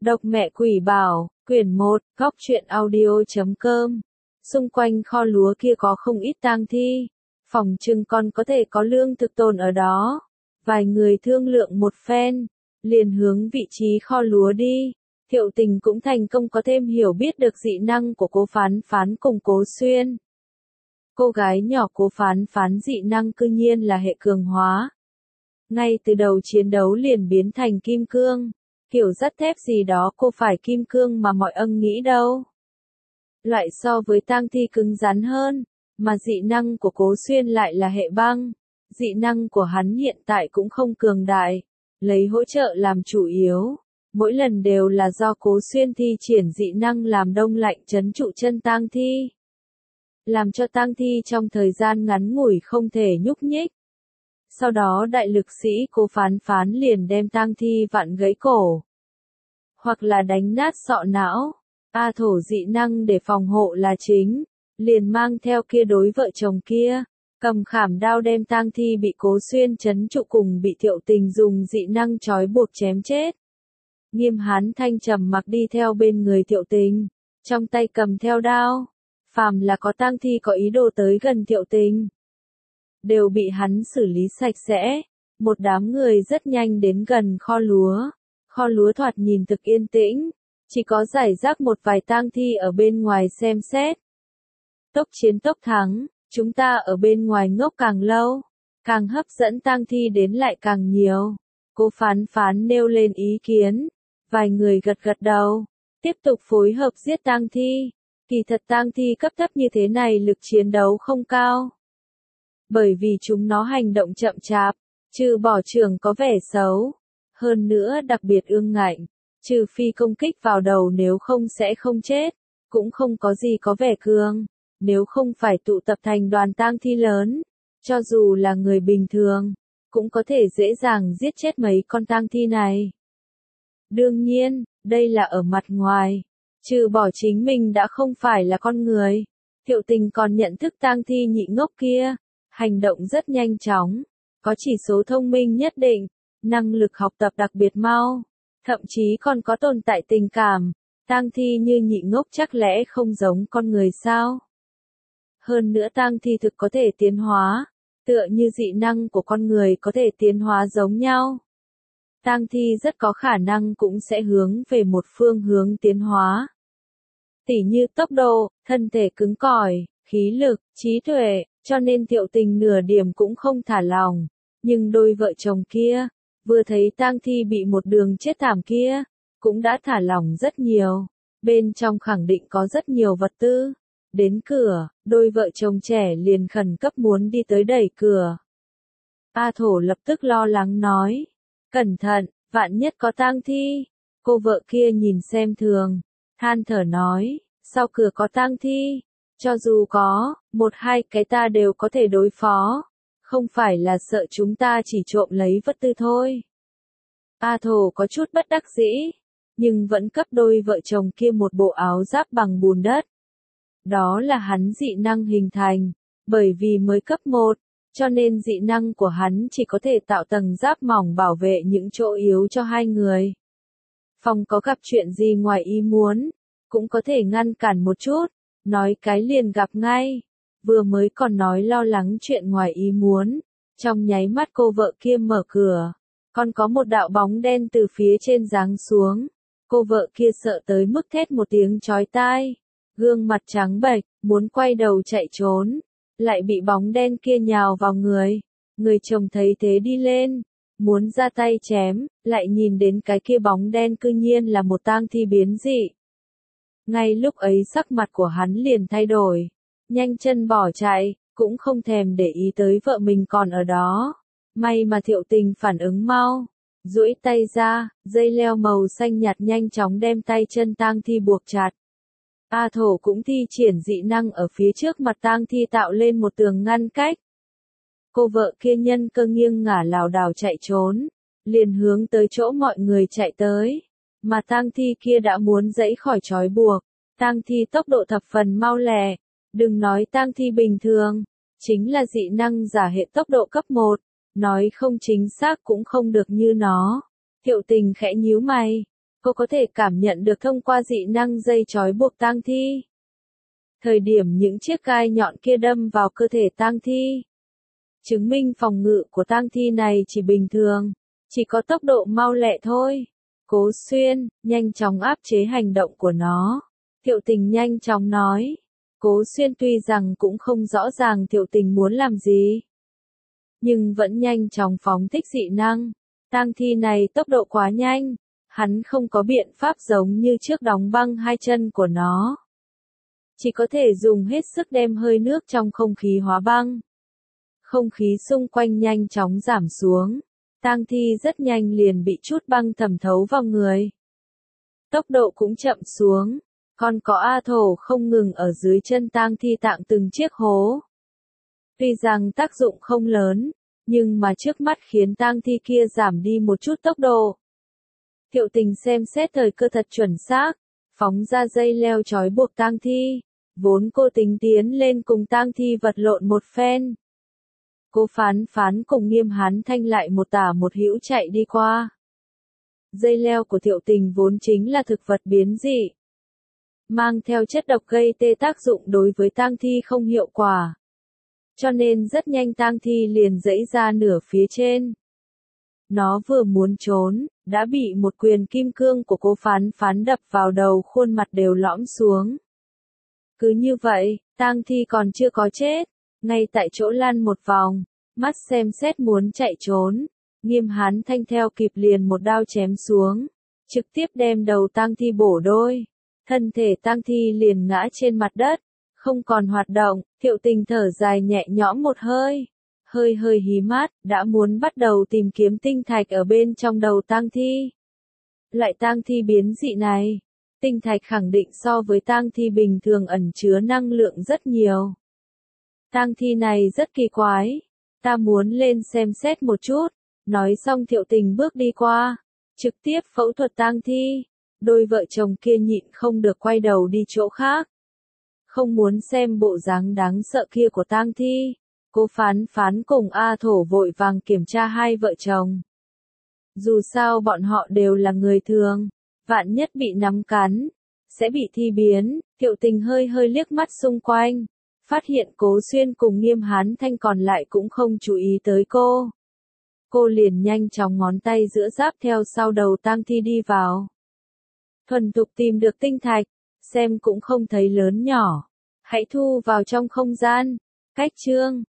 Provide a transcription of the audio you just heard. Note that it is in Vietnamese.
Độc mẹ quỷ bảo, quyển 1, góc truyện audio.com. Xung quanh kho lúa kia có không ít tang thi, phòng trừng còn có thể có lương thực tồn ở đó. Vài người thương lượng một phen, liền hướng vị trí kho lúa đi. Thiệu Tình cũng thành công có thêm hiểu biết được dị năng của Cố Phán Phán cùng Cố Xuyên. Cô gái nhỏ Cố Phán Phán dị năng cư nhiên là hệ cường hóa. Ngay từ đầu chiến đấu liền biến thành kim cương. Kiểu dắt thép gì đó cô phải kim cương mà mọi ân nghĩ đâu. Loại so với tang thi cứng rắn hơn, mà dị năng của Cố Xuyên lại là hệ băng. Dị năng của hắn hiện tại cũng không cường đại, lấy hỗ trợ làm chủ yếu. Mỗi lần đều là do Cố Xuyên thi triển dị năng làm đông lạnh trấn trụ chân tang thi. Làm cho tang thi trong thời gian ngắn ngủi không thể nhúc nhích. Sau đó đại lực sĩ Cố Phán Phán liền đem tang thi vặn gãy cổ. Hoặc là đánh nát sọ não. A Thổ dị năng để phòng hộ là chính. Liền mang theo kia đối vợ chồng kia. Cầm khảm đao đem tang thi bị Cố Xuyên trấn trụ cùng bị Thiệu Tình dùng dị năng trói buộc chém chết. Nghiêm Hán Thanh trầm mặc đi theo bên người Thiệu Tình. Trong tay cầm theo đao. Phàm là có tang thi có ý đồ tới gần Thiệu Tình, đều bị hắn xử lý sạch sẽ. Một đám người rất nhanh đến gần kho lúa. Kho lúa thoạt nhìn thực yên tĩnh, chỉ có rải rác một vài tang thi ở bên ngoài xem xét. Tốc chiến tốc thắng, chúng ta ở bên ngoài ngốc càng lâu, càng hấp dẫn tang thi đến lại càng nhiều. Cố Phán Phán nêu lên ý kiến, vài người gật gật đầu, tiếp tục phối hợp giết tang thi. Kỳ thật tang thi cấp thấp như thế này lực chiến đấu không cao. Bởi vì chúng nó hành động chậm chạp, trừ bỏ trường có vẻ xấu. Hơn nữa đặc biệt ương ngạnh, trừ phi công kích vào đầu nếu không sẽ không chết, cũng không có gì có vẻ cường. Nếu không phải tụ tập thành đoàn tang thi lớn, cho dù là người bình thường, cũng có thể dễ dàng giết chết mấy con tang thi này. Đương nhiên, đây là ở mặt ngoài, trừ bỏ chính mình đã không phải là con người. Thiệu Tình còn nhận thức tang thi nhị ngốc kia, hành động rất nhanh chóng, có chỉ số thông minh nhất định, năng lực học tập đặc biệt mau, thậm chí còn có tồn tại tình cảm. Tang thi như nhị ngốc chắc lẽ không giống con người sao? Hơn nữa tang thi thực có thể tiến hóa, tựa như dị năng của con người có thể tiến hóa giống nhau. Tang thi rất có khả năng cũng sẽ hướng về một phương hướng tiến hóa. Tỉ như tốc độ, thân thể cứng cỏi, khí lực, trí tuệ, cho nên Thiệu Tình nửa điểm cũng không thả lòng. Nhưng đôi vợ chồng kia, vừa thấy tang thi bị một đường chết thảm kia, cũng đã thả lòng rất nhiều. Bên trong khẳng định có rất nhiều vật tư. Đến cửa, đôi vợ chồng trẻ liền khẩn cấp muốn đi tới đẩy cửa. A Thổ lập tức lo lắng nói. Cẩn thận, vạn nhất có tang thi. Cô vợ kia nhìn xem thường, than thở nói, sau cửa có tang thi. Cho dù có, một hai cái ta đều có thể đối phó. Không phải là sợ chúng ta chỉ trộm lấy vật tư thôi. A Thổ có chút bất đắc dĩ, nhưng vẫn cấp đôi vợ chồng kia một bộ áo giáp bằng bùn đất. Đó là hắn dị năng hình thành, bởi vì mới cấp 1, cho nên dị năng của hắn chỉ có thể tạo tầng giáp mỏng bảo vệ những chỗ yếu cho hai người. Phòng có gặp chuyện gì ngoài ý muốn, cũng có thể ngăn cản một chút, nói cái liền gặp ngay. Vừa mới còn nói lo lắng chuyện ngoài ý muốn, trong nháy mắt cô vợ kia mở cửa, còn có một đạo bóng đen từ phía trên giáng xuống. Cô vợ kia sợ tới mức thét một tiếng chói tai, gương mặt trắng bệch, muốn quay đầu chạy trốn, lại bị bóng đen kia nhào vào người. Người chồng thấy thế đi lên, muốn ra tay chém, lại nhìn đến cái kia bóng đen cư nhiên là một tang thi biến dị. Ngay lúc ấy sắc mặt của hắn liền thay đổi, nhanh chân bỏ chạy, cũng không thèm để ý tới vợ mình còn ở đó. May mà Thiệu Tình phản ứng mau, duỗi tay ra, dây leo màu xanh nhạt nhanh chóng đem tay chân tang thi buộc chặt. A Thổ cũng thi triển dị năng ở phía trước mặt tang thi tạo lên một tường ngăn cách. Cô vợ kia nhân cơ nghiêng ngả lảo đảo chạy trốn, liền hướng tới chỗ mọi người chạy tới, mà tang thi kia đã muốn giãy khỏi trói buộc. Tang thi tốc độ thập phần mau lẹ, đừng nói tang thi bình thường, chính là dị năng giả hệ tốc độ cấp 1, nói không chính xác cũng không được như nó. Thiệu Tình khẽ nhíu mày, Cô có thể cảm nhận được thông qua dị năng dây trói buộc tang thi. Thời điểm những chiếc gai nhọn kia đâm vào cơ thể tang thi. Chứng minh phòng ngự của tang thi này chỉ bình thường, chỉ có tốc độ mau lẹ thôi. Cố Xuyên, nhanh chóng áp chế hành động của nó. Thiệu Tình nhanh chóng nói. Cố Xuyên tuy rằng cũng không rõ ràng Thiệu Tình muốn làm gì, nhưng vẫn nhanh chóng phóng thích dị năng. Tang thi này tốc độ quá nhanh, hắn không có biện pháp giống như trước đóng băng hai chân của nó. Chỉ có thể dùng hết sức đem hơi nước trong không khí hóa băng. Không khí xung quanh nhanh chóng giảm xuống. Tang thi rất nhanh liền bị chút băng thẩm thấu vào người. Tốc độ cũng chậm xuống. Còn có A Thổ không ngừng ở dưới chân tang thi tạng từng chiếc hố. Tuy rằng tác dụng không lớn, nhưng mà trước mắt khiến tang thi kia giảm đi một chút tốc độ. Thiệu Tình xem xét thời cơ thật chuẩn xác, phóng ra dây leo trói buộc tang thi. Vốn cô tính tiến lên cùng tang thi vật lộn một phen. Cô Phán Phán cùng Nghiêm Hán Thanh lại một tả một hữu chạy đi qua. Dây leo của Thiệu Tình vốn chính là thực vật biến dị, mang theo chất độc gây tê, tác dụng đối với tang thi không hiệu quả. Cho nên rất nhanh tang thi liền giãy ra nửa phía trên. Nó vừa muốn trốn, đã bị một quyền kim cương của Cố Phán Phán đập vào đầu, khuôn mặt đều lõm xuống. Cứ như vậy, tang thi còn chưa có chết, ngay tại chỗ lăn một vòng, mắt xem xét muốn chạy trốn. Nghiêm Hán Thanh theo kịp liền một đao chém xuống, trực tiếp đem đầu tang thi bổ đôi. Thân thể tang thi liền ngã trên mặt đất, không còn hoạt động. Thiệu Tình thở dài nhẹ nhõm một hơi, hơi hí mắt, đã muốn bắt đầu tìm kiếm tinh thạch ở bên trong đầu tang thi. Loại tang thi biến dị này, tinh thạch khẳng định so với tang thi bình thường ẩn chứa năng lượng rất nhiều. Tang thi này rất kỳ quái, ta muốn lên xem xét một chút. Nói xong Thiệu Tình bước đi qua, trực tiếp phẫu thuật tang thi. Đôi vợ chồng kia nhịn không được quay đầu đi chỗ khác. Không muốn xem bộ dáng đáng sợ kia của tang thi. Cố Phán Phán cùng A Thổ vội vàng kiểm tra hai vợ chồng. Dù sao bọn họ đều là người thường, vạn nhất bị nắm cắn, sẽ bị thi biến. Thiệu Tình hơi liếc mắt xung quanh, phát hiện Cố Xuyên cùng Nghiêm Hán Thanh còn lại cũng không chú ý tới cô. Cô liền nhanh chóng ngón tay giữa giáp theo sau đầu tang thi đi vào. Thuần thục tìm được tinh thạch, xem cũng không thấy lớn nhỏ. Hãy thu vào trong không gian. Cách chương